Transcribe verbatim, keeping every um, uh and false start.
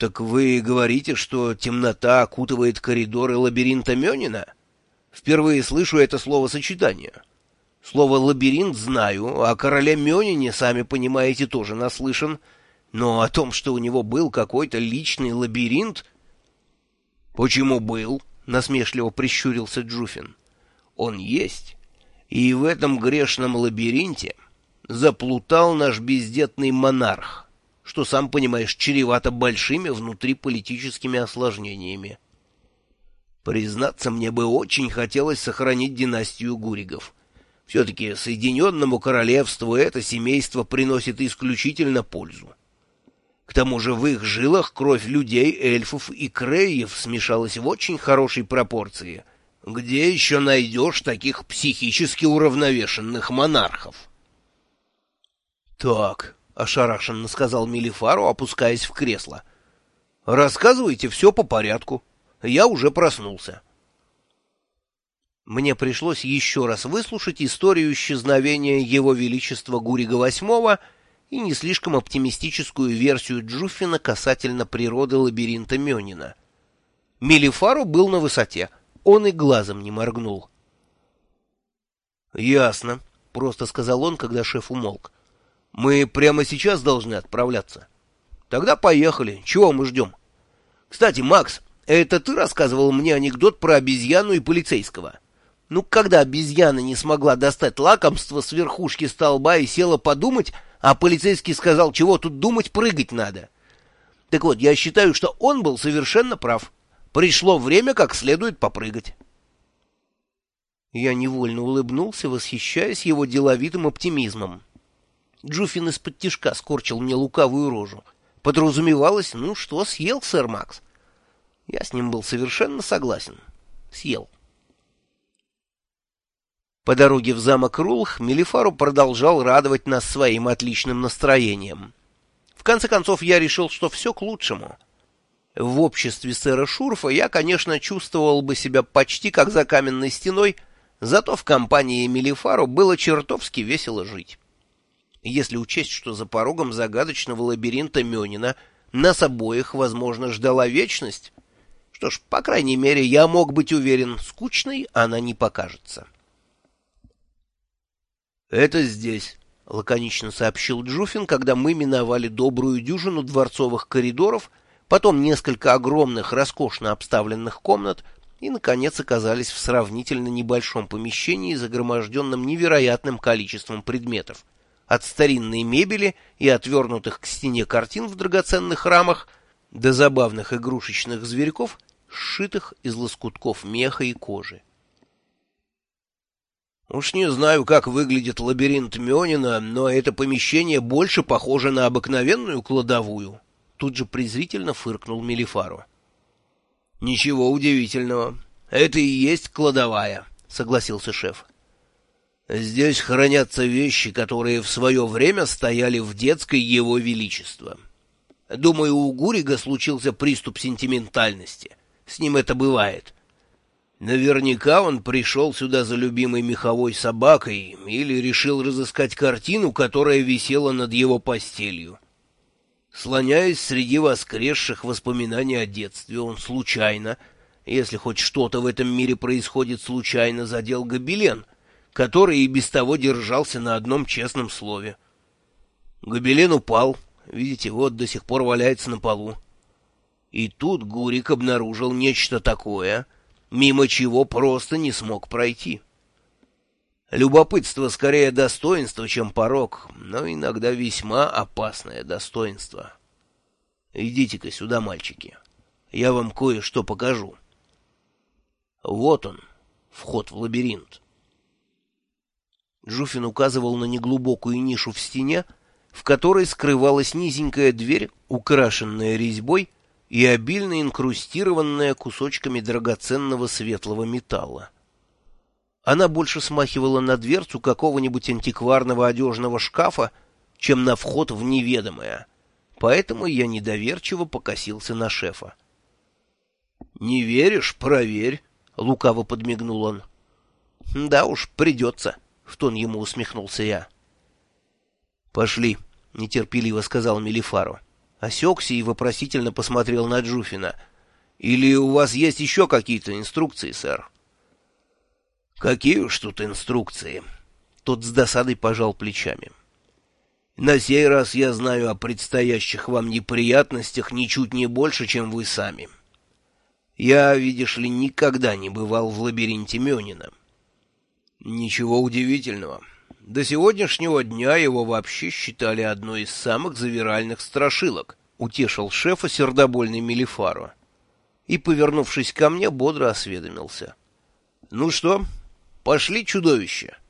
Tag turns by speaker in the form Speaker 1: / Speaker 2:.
Speaker 1: Так вы говорите, что темнота окутывает коридоры лабиринта Мёнина? Впервые слышу это словосочетание. Слово «лабиринт» знаю, о короле Мёнине, сами понимаете, тоже наслышан, но о том, что у него был какой-то личный лабиринт... — Почему был? — насмешливо прищурился Джуфин. — Он есть, и в этом грешном лабиринте заплутал наш бездетный монарх, что, сам понимаешь, чревато большими внутриполитическими осложнениями. Признаться, мне бы очень хотелось сохранить династию Гуригов. Все-таки Соединенному Королевству это семейство приносит исключительно пользу. К тому же в их жилах кровь людей, эльфов и креев смешалась в очень хорошей пропорции. Где еще найдешь таких психически уравновешенных монархов? — Так, — ошарашенно сказал Мелифару, опускаясь в кресло. — Рассказывайте все по порядку. Я уже проснулся. Мне пришлось еще раз выслушать историю исчезновения Его Величества Гурига восьмого и не слишком оптимистическую версию Джуффина касательно природы лабиринта Мёнина. Мелифару был на высоте, он и глазом не моргнул. — Ясно, — просто сказал он, когда шеф умолк. — Мы прямо сейчас должны отправляться. — Тогда поехали, чего мы ждем? Кстати, Макс, это ты рассказывал мне анекдот про обезьяну и полицейского? Ну, когда обезьяна не смогла достать лакомство с верхушки столба и села подумать, а полицейский сказал, чего тут думать, прыгать надо. Так вот, я считаю, что он был совершенно прав. Пришло время как следует попрыгать. Я невольно улыбнулся, восхищаясь его деловитым оптимизмом. Джуфин из-под тишка скорчил мне лукавую рожу. Подразумевалось, ну что, съел, сэр Макс? Я с ним был совершенно согласен. Съел. По дороге в замок Рулх Мелифару продолжал радовать нас своим отличным настроением. В конце концов, я решил, что все к лучшему. В обществе сэра Шурфа я, конечно, чувствовал бы себя почти как за каменной стеной, зато в компании Мелифару было чертовски весело жить. Если учесть, что за порогом загадочного лабиринта Мёнина нас обоих, возможно, ждала вечность, что ж, по крайней мере, я мог быть уверен, скучной она не покажется. «Это здесь», — лаконично сообщил Джуфин, когда мы миновали добрую дюжину дворцовых коридоров, потом несколько огромных, роскошно обставленных комнат и, наконец, оказались в сравнительно небольшом помещении, загроможденном невероятным количеством предметов, от старинной мебели и отвернутых к стене картин в драгоценных рамах до забавных игрушечных зверьков, сшитых из лоскутков меха и кожи. Уж не знаю, как выглядит лабиринт Мёнина, но это помещение больше похоже на обыкновенную кладовую. Тут же презрительно фыркнул Мелифару. Ничего удивительного. Это и есть кладовая, согласился шеф. Здесь хранятся вещи, которые в свое время стояли в детской Его Величества. Думаю, у Гурига случился приступ сентиментальности. С ним это бывает. Наверняка он пришел сюда за любимой меховой собакой или решил разыскать картину, которая висела над его постелью. Слоняясь среди воскресших воспоминаний о детстве, он случайно, если хоть что-то в этом мире происходит случайно, задел гобелен, который и без того держался на одном честном слове. Гобелен упал, видите, вот до сих пор валяется на полу. И тут Гурик обнаружил нечто такое, мимо чего просто не смог пройти. Любопытство скорее достоинство, чем порок, но иногда весьма опасное достоинство. Идите-ка сюда, мальчики, я вам кое-что покажу. Вот он, вход в лабиринт. Джуфин указывал на неглубокую нишу в стене, в которой скрывалась низенькая дверь, украшенная резьбой и обильно инкрустированная кусочками драгоценного светлого металла. Она больше смахивала на дверцу какого-нибудь антикварного одежного шкафа, чем на вход в неведомое, поэтому я недоверчиво покосился на шефа. — Не веришь? Проверь, — лукаво подмигнул он. — Да уж, придется, — в тон ему усмехнулся я. — Пошли, — нетерпеливо сказал Мелифару. — Осекся и вопросительно посмотрел на Джуфина. «Или у вас есть еще какие-то инструкции, сэр?» «Какие уж тут инструкции?» Тот с досадой пожал плечами. «На сей раз я знаю о предстоящих вам неприятностях ничуть не больше, чем вы сами. Я, видишь ли, никогда не бывал в лабиринте Мёнина». «Ничего удивительного. До сегодняшнего дня его вообще считали одной из самых завиральных страшилок», — утешил шефа сердобольный Мелифаро. И, повернувшись ко мне, бодро осведомился. «Ну что, пошли, чудовище?»